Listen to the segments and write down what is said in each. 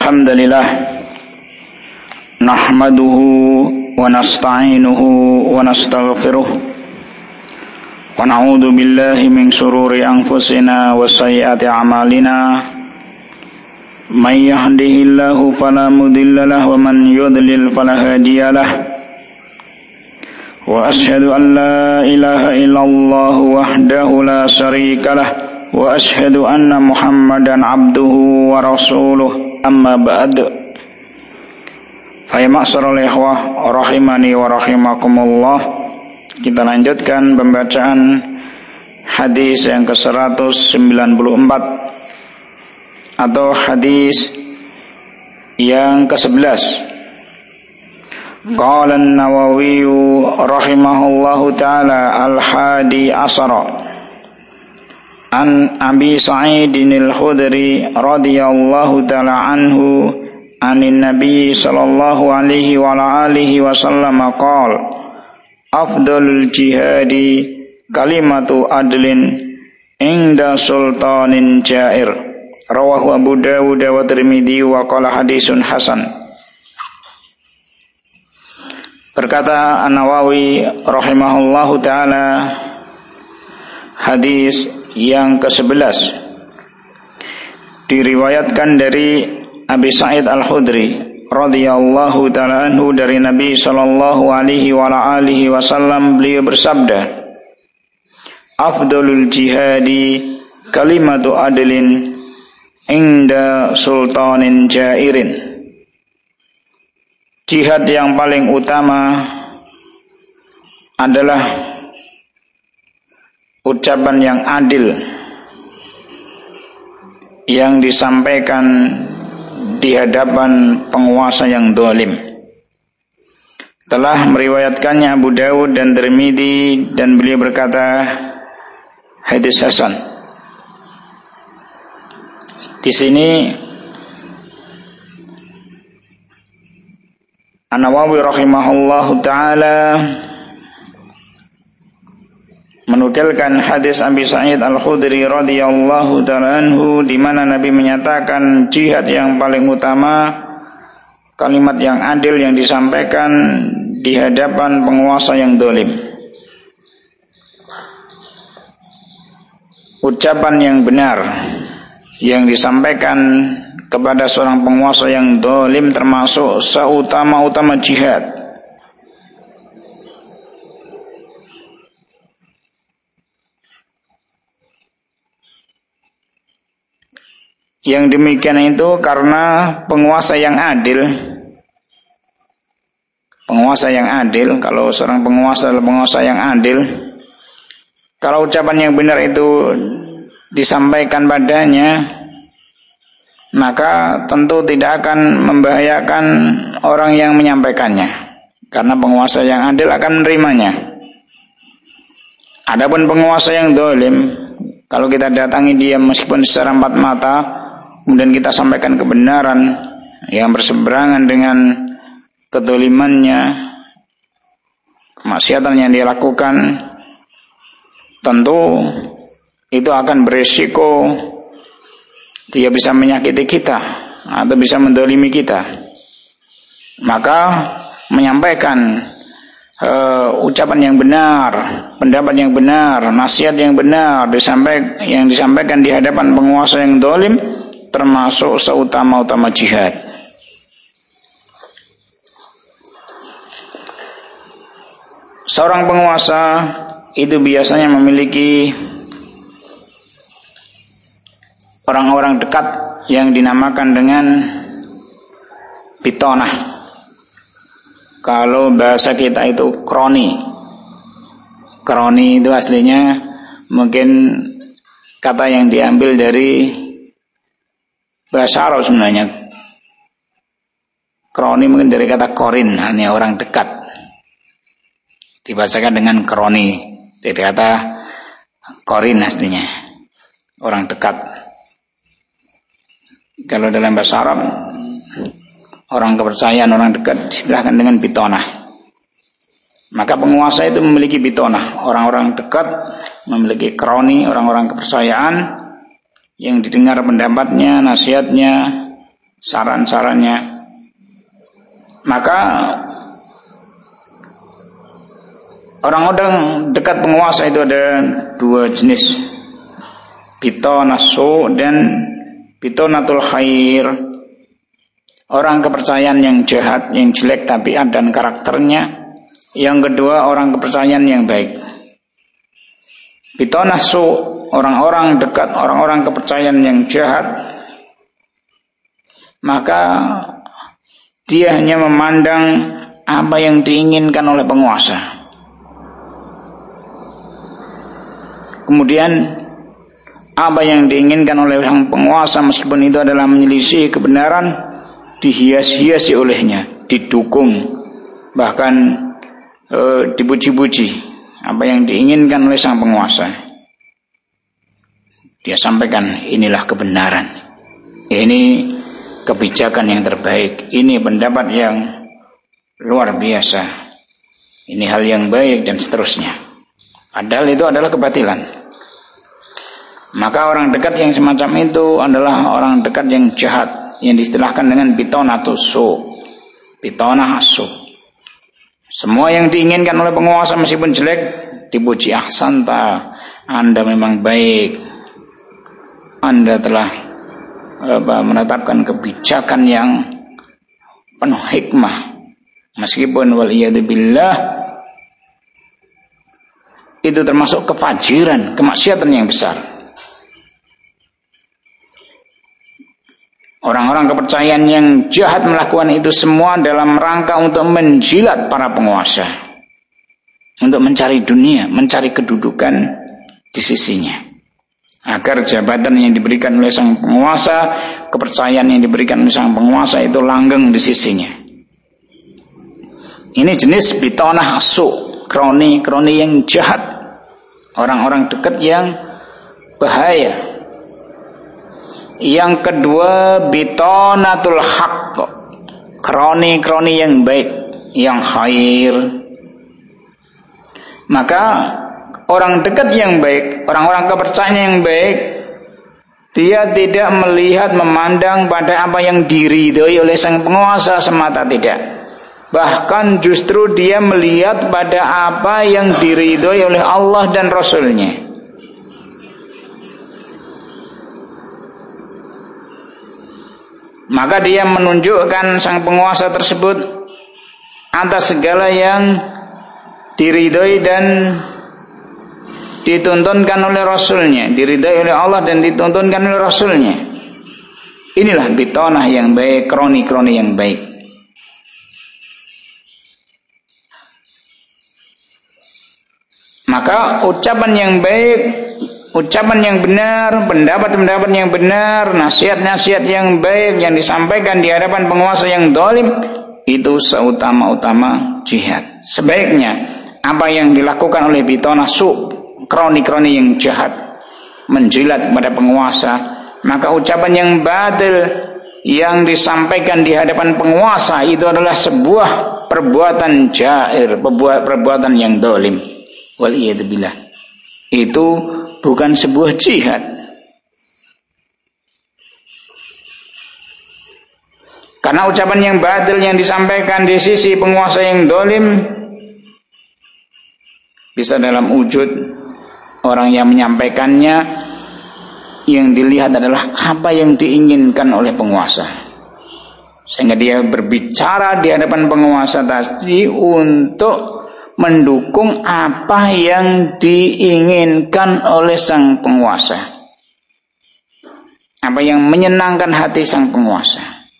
Alhamdulillah nahmaduhu wa nasta'inuhu wa nastaghfiruh wa na'udzu billahi min shururi anfusina wa sayyiati a'malina may yahdihillahu fala mudilla lahu wa man yudlil fala hadiyalah wa asyhadu an la ilaha illallah wahdahu la syarikalah wa asyhadu anna Muhammadan abduhu wa rasuluh. Amma ba'd. Fa ya ma'syaral ikhwah rahimani wa rahimakumullah. Kita lanjutkan pembacaan hadis yang ke-194 atau hadis yang ke-11. Qala an-Nawawi rahimahullahu taala al-hadi asara an Abi Sa'idin al-Khudri radhiyallahu ta'ala anhu anin Nabi sallallahu alaihi wa alihi wasallam qala afdalul jihadi kalimatu adlin inda sultanin jair rawahu Abu Dawud wa Tirmidzi wa qala hadisun hasan. Berkata An-Nawawi rahimahullahu ta'ala, hadis yang ke-11 diriwayatkan dari Abi Sa'id Al-Khudri radhiyallahu ta'ala anhu dari Nabi sallallahu alaihi wa alihi wasallam, beliau bersabda, afdalul jihadi kalimatu adlin inda sultanin jairin. Jihad yang paling utama adalah ucapan yang adil yang disampaikan di hadapan penguasa yang zalim. Telah meriwayatkannya Abu Dawud dan Tirmidzi dan beliau berkata hadis hasan. Di sini An-Nawawi rahimahullahu taala menukilkan hadis Abi Sa'id Al-Khudri radhiyallahu ta'ala anhu di mana Nabi menyatakan jihad yang paling utama kalimat yang adil yang disampaikan di hadapan penguasa yang zalim. Ucapan yang benar yang disampaikan kepada seorang penguasa yang zalim termasuk seutama-utama jihad. Yang demikian itu karena penguasa yang adil, kalau seorang penguasa adalah penguasa yang adil, kalau ucapan yang benar itu disampaikan padanya, maka tentu tidak akan membahayakan orang yang menyampaikannya, karena penguasa yang adil akan menerimanya. Adapun penguasa yang zalim, kalau kita datangi dia meskipun secara empat mata, kemudian kita sampaikan kebenaran yang berseberangan dengan kedzalimannya, kemaksiatan yang dia lakukan, tentu itu akan berisiko dia bisa menyakiti kita atau bisa menzalimi kita. Maka menyampaikan ucapan yang benar, pendapat yang benar, nasihat yang benar yang disampaikan di hadapan penguasa yang zalim termasuk seutama-utama jihad. Seorang penguasa itu biasanya memiliki orang-orang dekat yang dinamakan dengan bitonah. Kalau bahasa kita itu kroni. Kroni itu aslinya mungkin kata yang diambil dari bahasa Arab sebenarnya. Kroni mungkin dari kata korin, hanya orang dekat. Dibahasakan dengan kroni, dari kata korin aslinya, orang dekat. Kalau dalam bahasa Arab, orang kepercayaan, orang dekat disebutkan dengan bitonah. Maka penguasa itu memiliki bitonah, orang-orang dekat, memiliki kroni, orang-orang kepercayaan yang didengar pendapatnya, nasihatnya, saran-sarannya. Maka orang-orang dekat penguasa itu ada dua jenis, bitonasu dan bitonatul khair. Orang kepercayaan yang jahat, yang jelek tabiat dan karakternya. Yang kedua, orang kepercayaan yang baik. Bitonasu, orang-orang dekat, orang-orang kepercayaan yang jahat, maka dia hanya memandang apa yang diinginkan oleh penguasa. Kemudian apa yang diinginkan oleh sang penguasa, meskipun itu adalah menyelisih kebenaran, dihias-hiasi olehnya, didukung, bahkan dipuji-puji apa yang diinginkan oleh sang penguasa. Dia sampaikan, inilah kebenaran, ini kebijakan yang terbaik, ini pendapat yang luar biasa, ini hal yang baik, dan seterusnya. Padahal itu adalah kebatilan. Maka orang dekat yang semacam itu adalah orang dekat yang jahat, yang diistilahkan dengan bitonasu, bitonasu. Semua yang diinginkan oleh penguasa meskipun jelek dipuji, ahsanta, Anda memang baik, Anda telah menetapkan kebijakan yang penuh hikmah, meskipun waliyadzubillah itu termasuk kefajiran, kemaksiatan yang besar. Orang-orang kepercayaan yang jahat melakukan itu semua dalam rangka untuk menjilat para penguasa, untuk mencari dunia, mencari kedudukan di sisinya, agar jabatan yang diberikan oleh sang penguasa, kepercayaan yang diberikan oleh sang penguasa itu langgeng di sisinya. Ini jenis bitonah asu, kroni-kroni yang jahat, orang-orang dekat yang bahaya. Yang kedua, bitonatul haqq, kroni-kroni yang baik, yang khair. Maka orang dekat yang baik, orang-orang kepercayaan yang baik, dia tidak melihat, memandang pada apa yang diridhoi oleh sang penguasa semata, tidak. Bahkan justru dia melihat pada apa yang diridhoi oleh Allah dan Rasulnya. Maka dia menunjukkan sang penguasa tersebut atas segala yang diridhoi dan dituntunkan oleh Rasulnya, diridhoi oleh Allah dan dituntunkan oleh Rasulnya. Inilah bitonah yang baik, kroni-kroni yang baik. Maka ucapan yang baik, ucapan yang benar, pendapat-pendapat yang benar, nasihat-nasihat yang baik yang disampaikan di hadapan penguasa yang zalim, itu seutama-utama jihad. Sebaiknya apa yang dilakukan oleh bitonah su, kroni-kroni yang jahat, menjilat kepada penguasa, maka ucapan yang batil yang disampaikan di hadapan penguasa itu adalah sebuah perbuatan jair, perbuatan yang zalim. Waliyadzubillah. Itu bukan sebuah jihad. Karena ucapan yang batil yang disampaikan di sisi penguasa yang zalim bisa dalam wujud orang yang menyampaikannya, yang dilihat adalah apa yang diinginkan oleh penguasa, sehingga dia berbicara di hadapan penguasa tadi untuk mendukung apa yang diinginkan oleh sang penguasa, apa yang menyenangkan hati sang penguasa,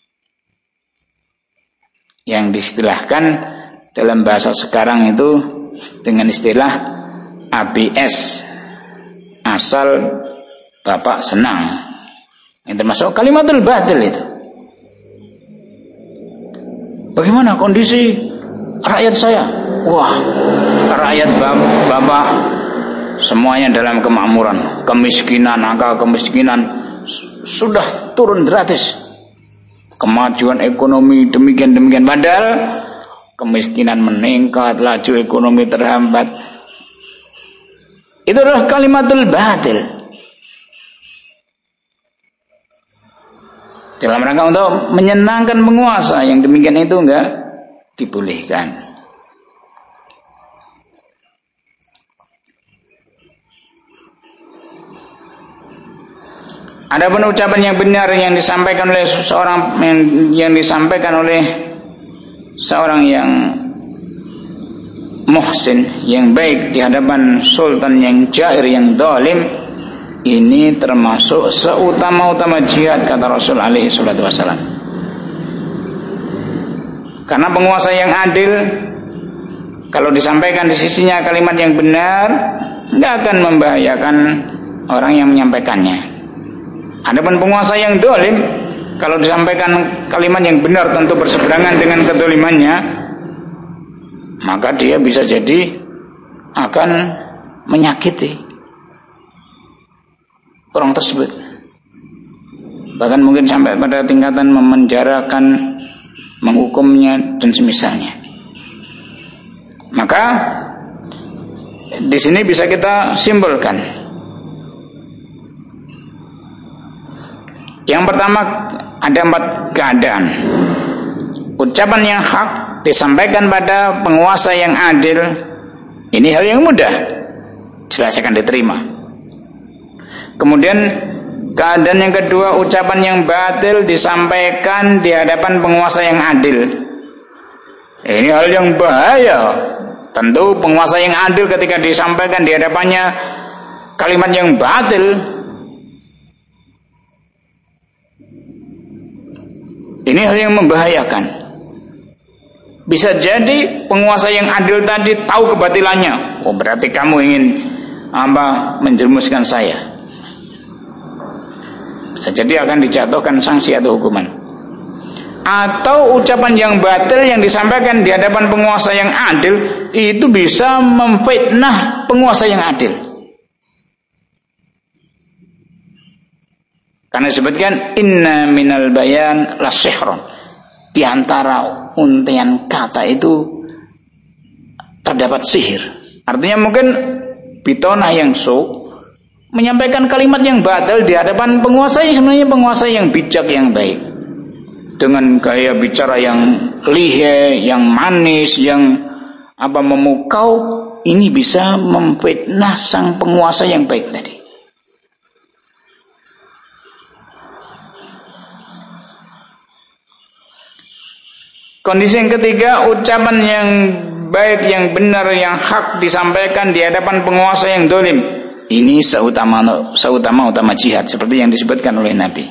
yang diistilahkan dalam bahasa sekarang itu dengan istilah ABS, asal Bapak senang. Yang termasuk kalimatul batil itu. Bagaimana kondisi rakyat saya? Wah, rakyat Bapak semuanya dalam kemakmuran, kemiskinan, angka kemiskinan sudah turun drastis, kemajuan ekonomi demikian. Padahal kemiskinan meningkat, laju ekonomi terhambat. Itu adalah kalimatul batil. dalam rangka untuk menyenangkan penguasa. Yang demikian itu enggak dibolehkan. Adapun ucapan yang benar yang disampaikan oleh seseorang, yang disampaikan oleh seorang yang muhsin, yang baik di hadapan sultan yang jair, yang zalim, ini termasuk seutama-utama jihad, kata Rasul alaihi salatu wasallam. Karena penguasa yang adil, kalau disampaikan di sisinya kalimat yang benar, tidak akan membahayakan orang yang menyampaikannya. Adapun penguasa yang zalim, kalau disampaikan kalimat yang benar tentu berseberangan dengan kedzalimannya, maka dia bisa jadi akan menyakiti orang tersebut, bahkan mungkin sampai pada tingkatan memenjarakan, menghukumnya dan semisalnya. Maka di sini bisa kita simpulkan, yang pertama ada 4 keadaan. Ucapan yang hak disampaikan pada penguasa yang adil, ini hal yang mudah, jelas akan diterima. Kemudian keadaan yang kedua, ucapan yang batil disampaikan di hadapan penguasa yang adil. Ini hal yang bahaya. Tentu penguasa yang adil ketika disampaikan di hadapannya kalimat yang batil, ini hal yang membahayakan. Bisa jadi penguasa yang adil tadi tahu kebatilannya. Oh, berarti kamu ingin menjerumuskan saya. Bisa jadi akan dijatuhkan sanksi atau hukuman. Atau ucapan yang batil yang disampaikan di hadapan penguasa yang adil itu bisa memfitnah penguasa yang adil. Karena disebutkan inna minal bayan lasihron. Di antara untian kata itu terdapat sihir. Artinya mungkin bitona yang menyampaikan kalimat yang batil di hadapan penguasa yang sebenarnya penguasa yang bijak, yang baik. Dengan gaya bicara yang lihai, yang manis, yang memukau, ini bisa memfitnah sang penguasa yang baik tadi. Kondisi yang ketiga, ucapan yang baik, yang benar, yang hak disampaikan di hadapan penguasa yang zalim. Ini seutama-utama jihad, seperti yang disebutkan oleh Nabi.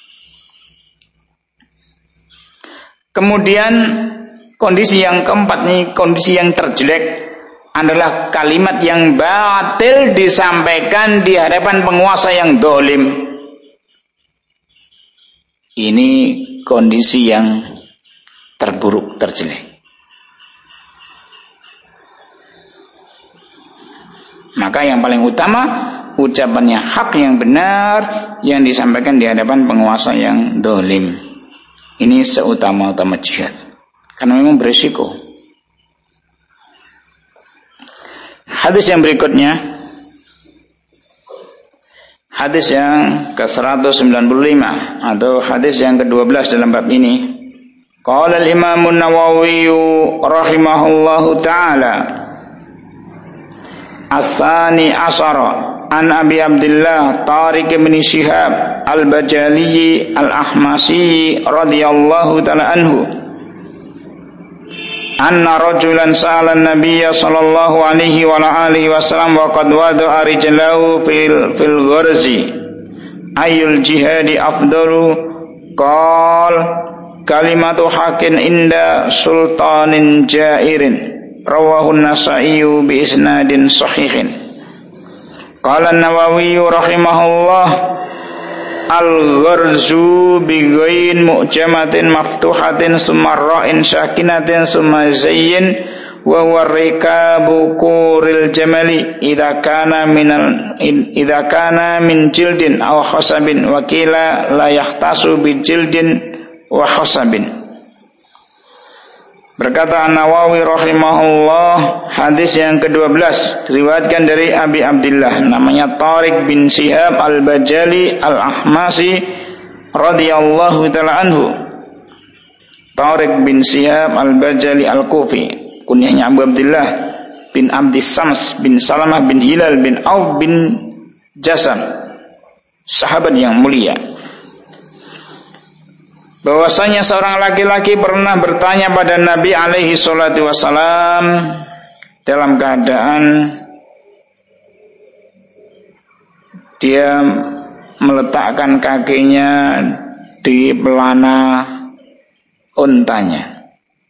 Kemudian kondisi yang keempat nih, kondisi yang terjelek adalah kalimat yang batil disampaikan di hadapan penguasa yang zalim. Ini kondisi yang terburuk, terjelek. Maka yang paling utama, ucapannya hak yang benar yang disampaikan di hadapan penguasa yang zalim. Ini seutama-utama jihad, karena memang berisiko. Hadis yang berikutnya, hadis yang ke-195 atau hadis yang ke-12 dalam bab ini. Qala al-Imam an-Nawawi rahimahullahu ta'ala, As-Tsani Asyara an Abi Abdillah Tariq bin Shihab al-Bajali al-Ahmasi radhiyallahu ta'ala anhu, anna rajulan sa'ala an-nabiy sallallahu alaihi wa alihi wasallam wa qad wada'a rijlahu fil gharzi ayyul jihadi afdalu, qala kalimatu hakin inda sultanin jairin, rawahu an-Nasa'i bi isnadin sahihin. Qala an-Nawawi rahimahullah, al-gharzu bi ghain mu'jamatin maftuhatin summa ra'in sakinatin summa zayyin wa huwa rikabu quril jamali idza kana min jildin aw khasabin wa qila la yahtasu bi jildin wa khasabin. Berkata An-Nawawi rahimahullah, hadis yang ke-12 diriwayatkan dari Abi Abdillah, namanya Tariq bin Shihab al-Bajali al-Ahmasi radhiyallahu taala anhu, Tariq bin Syihab al-Bajali al-Kufi, kunyahnya Abu Abdullah bin Abdi Sams bin Salamah bin Hilal bin Auf bin Jasam, sahabat yang mulia, bahwasanya seorang laki-laki pernah bertanya pada Nabi alaihi salatu wasalam dalam keadaan dia meletakkan kakinya di pelana untanya.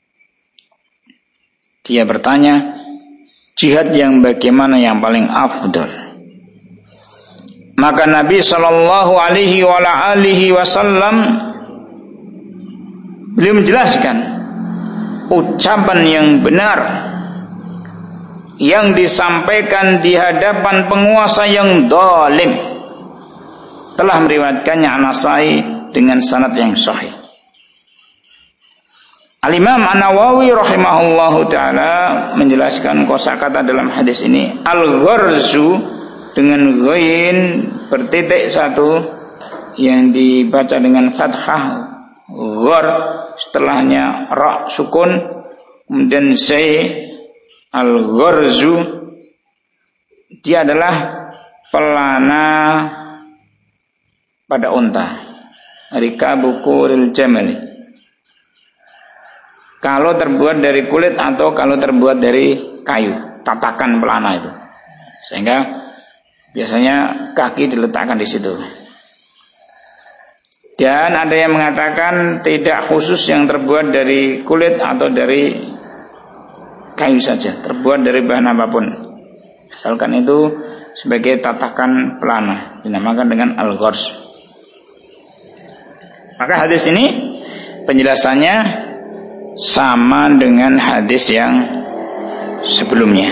Dia bertanya, jihad yang bagaimana yang paling afdal? Maka Nabi sallallahu alaihi wasallam beliau menjelaskan ucapan yang benar yang disampaikan di hadapan penguasa yang zalim, telah meriwayatkannya An-Nasai dengan sanad yang sahih. Al-Imam An-Nawawi rahimahullahu taala menjelaskan kosakata dalam hadis ini, al-gharzu dengan ghain bertitik satu yang dibaca dengan fathah ghar, setelahnya ra sukun, kemudian zai. Al-gharzu dia adalah pelana pada unta, rikabu quril jamali, kalau terbuat dari kulit atau kalau terbuat dari kayu, tatakan pelana itu, sehingga biasanya kaki diletakkan di situ. Dan ada yang mengatakan tidak khusus yang terbuat dari kulit atau dari kayu saja, terbuat dari bahan apapun, asalkan itu sebagai tatakan pelana, dinamakan dengan al-gharz. Maka hadis ini penjelasannya sama dengan hadis yang sebelumnya,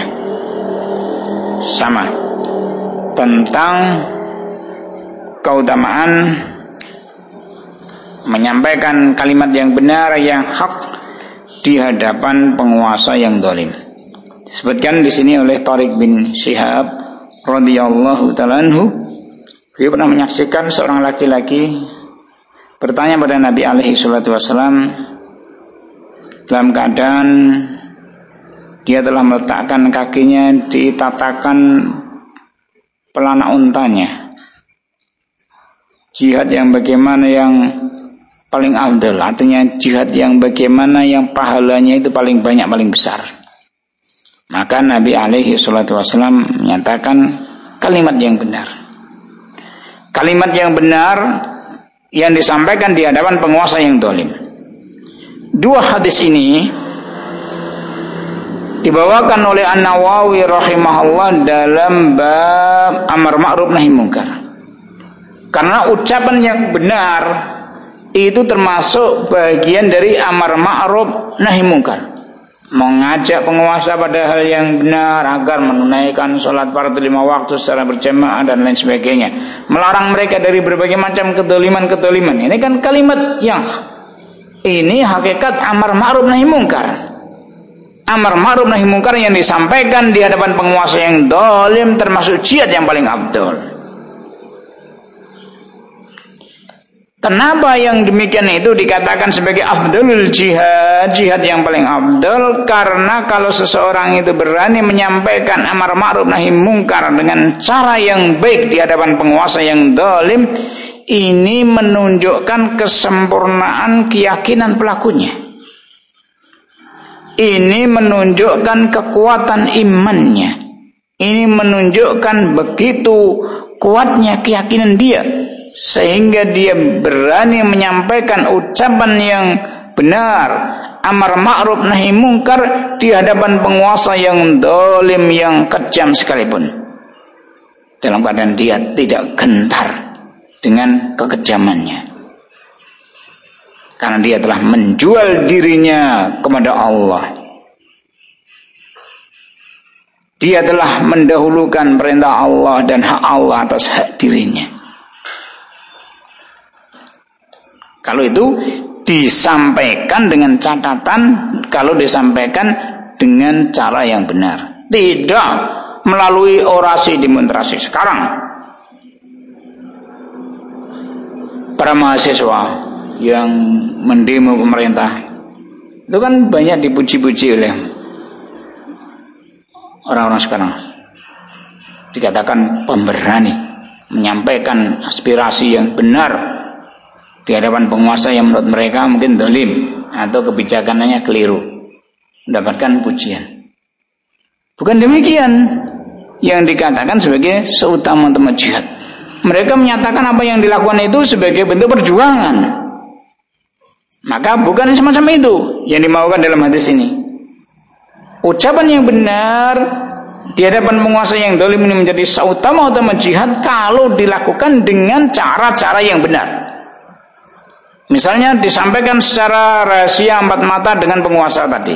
sama tentang keutamaan menyampaikan kalimat yang benar, yang hak di hadapan penguasa yang zalim. Disebutkan di sini oleh Tariq bin Syihab radhiyallahu ta'ala anhu, dia pernah menyaksikan seorang laki-laki bertanya pada Nabi alaihi salatu wasallam dalam keadaan dia telah meletakkan kakinya di tatakan pelana untanya. Jihad yang bagaimana yang paling afdal, artinya jihad yang bagaimana yang pahalanya itu paling banyak, paling besar. Maka Nabi alaihi salatu wasallam menyatakan kalimat yang benar. Kalimat yang benar yang disampaikan di hadapan penguasa yang zalim. Dua hadis ini dibawakan oleh An-Nawawi rahimahullah dalam bab amar ma'ruf nahi munkar. Karena ucapan yang benar itu termasuk bagian dari amar ma'ruf nahi munkar, mengajak penguasa pada hal yang benar agar menunaikan sholat fardu 5 waktu secara berjamaah dan lain sebagainya, melarang mereka dari berbagai macam kedoliman. Ini kan kalimat yang ini hakikat amar ma'ruf nahi munkar. Amar ma'ruf nahi munkar yang disampaikan di hadapan penguasa yang zalim termasuk jihad yang paling afdal. Kenapa yang demikian itu dikatakan sebagai afdalul jihad, jihad yang paling afdal? Karena kalau seseorang itu berani menyampaikan amar ma'ruf nahi munkar dengan cara yang baik di hadapan penguasa yang zalim, ini menunjukkan kesempurnaan keyakinan pelakunya. Ini menunjukkan kekuatan imannya. Ini menunjukkan begitu kuatnya keyakinan dia, sehingga dia berani menyampaikan ucapan yang benar, amar ma'ruf nahi munkar di hadapan penguasa yang zalim, yang kejam sekalipun, dalam keadaan dia tidak gentar dengan kekejamannya, karena dia telah menjual dirinya kepada Allah. Dia telah mendahulukan perintah Allah dan hak Allah atas hak dirinya. Kalau itu disampaikan dengan catatan, kalau disampaikan dengan cara yang benar, tidak melalui orasi demonstrasi sekarang. para mahasiswa yang mendemo pemerintah, itu kan banyak dipuji-puji oleh orang-orang sekarang. Dikatakan pemberani, menyampaikan aspirasi yang benar di hadapan penguasa yang menurut mereka mungkin zalim atau kebijakannya keliru, mendapatkan pujian. Bukan demikian yang dikatakan sebagai seutama-utama jihad. Mereka menyatakan apa yang dilakukan itu sebagai bentuk perjuangan. Maka bukan semacam itu yang dimaukan dalam hadis ini. Ucapan yang benar di hadapan penguasa yang zalim ini menjadi seutama-utama jihad kalau dilakukan dengan cara-cara yang benar. Misalnya disampaikan secara rahasia empat mata dengan penguasa tadi,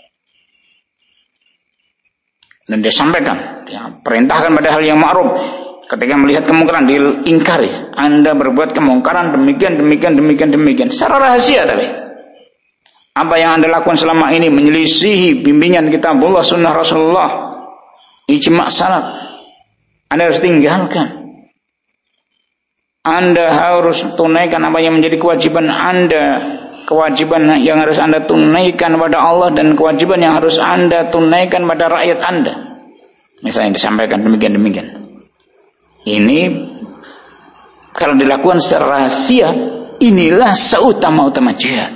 dan disampaikan, perintahkan pada hal yang ma'ruf. Ketika melihat kemungkaran diingkari, Anda berbuat kemungkaran demikian secara rahasia. Tapi apa yang Anda lakukan selama ini menyelisihi bimbingan kitabullah, sunnah Rasulullah, ijma' salaf, Anda harus tinggalkan. Anda harus tunaikan apa yang menjadi kewajiban Anda, kewajiban yang harus Anda tunaikan pada Allah, dan kewajiban yang harus Anda tunaikan pada rakyat Anda. Misalnya disampaikan demikian. Ini kalau dilakukan secara rahasia, inilah seutama-utama jihad.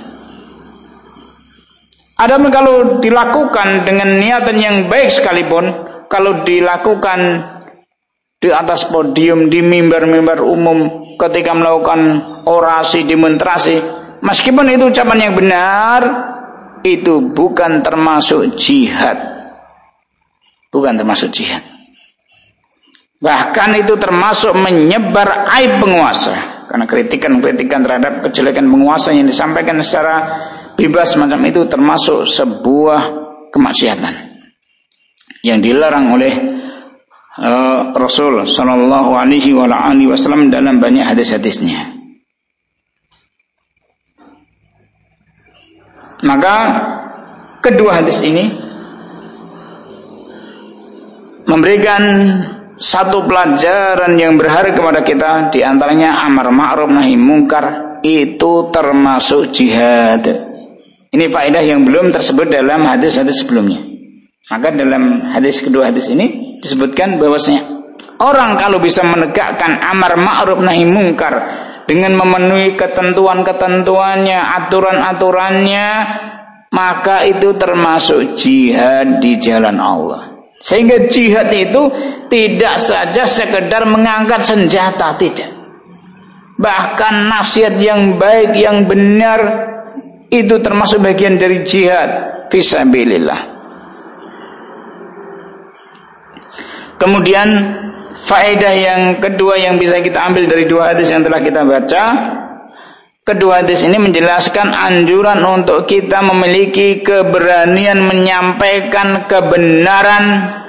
Adapun kalau dilakukan dengan niatan yang baik sekalipun, kalau dilakukan di atas podium, di mimbar-mimbar umum, ketika melakukan orasi, demonstrasi, meskipun itu ucapan yang benar, itu bukan termasuk jihad. Bukan termasuk jihad. Bahkan itu termasuk menyebar aib penguasa. Karena kritikan-kritikan terhadap kejelekan penguasa yang disampaikan secara bebas macam itu termasuk sebuah kemaksiatan yang dilarang oleh Rasul sallallahu alaihi wasallam dalam banyak hadis-hadisnya. Maka kedua hadis ini memberikan satu pelajaran yang berharga kepada kita, di antaranya amar ma'ruf nahi mungkar itu termasuk jihad. Ini faedah yang belum tersebut dalam hadis-hadis sebelumnya. Maka dalam hadis kedua hadis ini disebutkan bahwasanya orang kalau bisa menegakkan amar ma'ruf nahi mungkar dengan memenuhi ketentuan-ketentuannya, aturan-aturannya, maka itu termasuk jihad di jalan Allah. Sehingga jihad itu tidak saja sekedar mengangkat senjata, tidak. Bahkan nasihat yang baik, yang benar, itu termasuk bagian dari jihad fisabilillah. Kemudian faedah yang kedua yang bisa kita ambil dari dua hadis yang telah kita baca, kedua hadis ini menjelaskan anjuran untuk kita memiliki keberanian menyampaikan kebenaran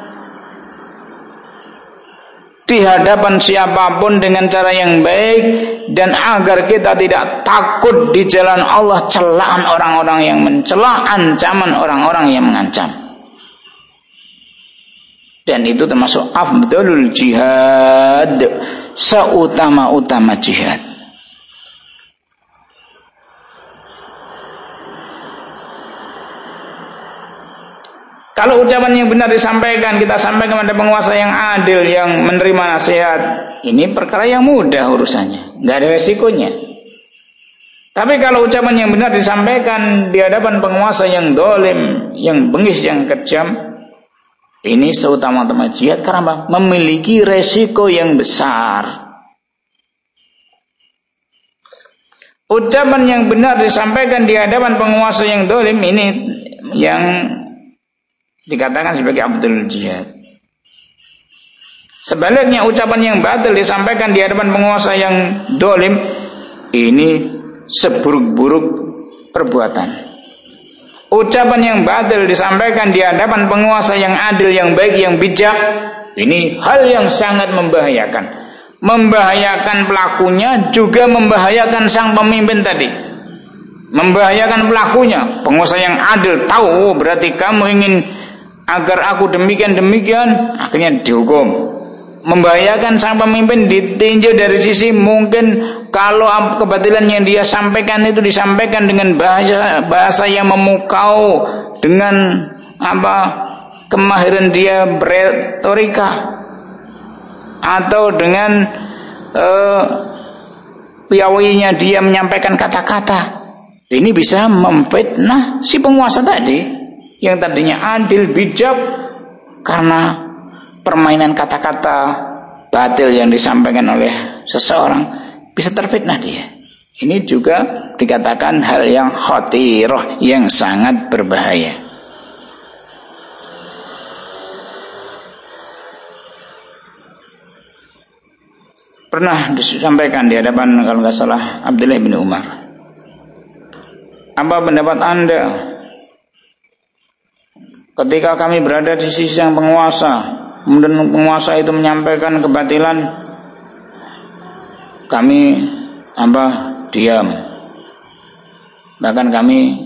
di hadapan siapapun dengan cara yang baik, dan agar kita tidak takut di jalan Allah celaan orang-orang yang mencela, ancaman orang-orang yang mengancam. Dan itu termasuk afdalul jihad, seutama-utama jihad. Kalau ucapan yang benar disampaikan, kita sampaikan kepada penguasa yang adil, yang menerima nasihat, ini perkara yang mudah urusannya, nggak ada resikonya. Tapi kalau ucapan yang benar disampaikan di hadapan penguasa yang dolim, yang bengis, yang kejam, ini seutama-utama jihad karena memiliki resiko yang besar. Ucapan yang benar disampaikan di hadapan penguasa yang dolim, ini yang dikatakan sebagai abdul jihad. Sebaliknya ucapan yang batil disampaikan di hadapan penguasa yang dolim, ini seburuk-buruk perbuatan. Ucapan yang batil disampaikan di hadapan penguasa yang adil, yang baik, yang bijak, ini hal yang sangat membahayakan. Membahayakan pelakunya, juga membahayakan sang pemimpin tadi. Membahayakan pelakunya. Penguasa yang adil tahu berarti kamu ingin agar aku demikian, akhirnya dihukum. membahayakan sang pemimpin ditinjau dari sisi mungkin kalau kebatilan yang dia sampaikan itu disampaikan dengan bahasa yang memukau, dengan kemahiran dia berretorika, atau dengan piawainya dia menyampaikan kata-kata. Ini bisa memfitnah si penguasa tadi yang tadinya adil bijak, karena permainan kata-kata batil yang disampaikan oleh seseorang bisa terfitnah dia. Ini juga dikatakan hal yang khatirah, yang sangat berbahaya. Pernah disampaikan di hadapan, kalau nggak salah, Abdullah bin Umar, apa pendapat Anda ketika kami berada di sisi yang penguasa, kemudian penguasa itu menyampaikan kebatilan, kami diam, bahkan kami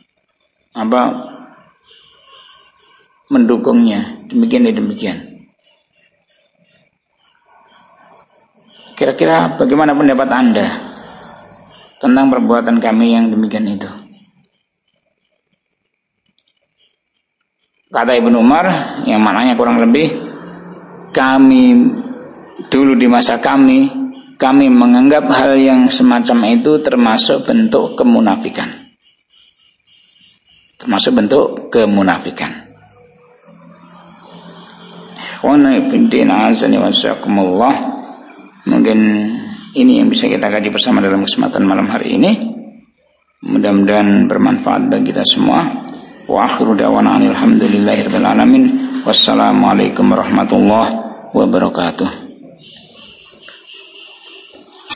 mendukungnya, demikian. Kira-kira bagaimana pendapat Anda tentang perbuatan kami yang demikian itu? Kata Ibnu Umar, yang maknanya kurang lebih, kami dulu di masa kami menganggap hal yang semacam itu termasuk bentuk kemunafikan. Mungkin ini yang bisa kita kaji bersama dalam kesempatan malam hari ini. Mudah-mudahan bermanfaat bagi kita semua. Wa akhiru da'wana alhamdulillahirabbil alamin. Wassalamualaikum warahmatullahi wabarakatuh.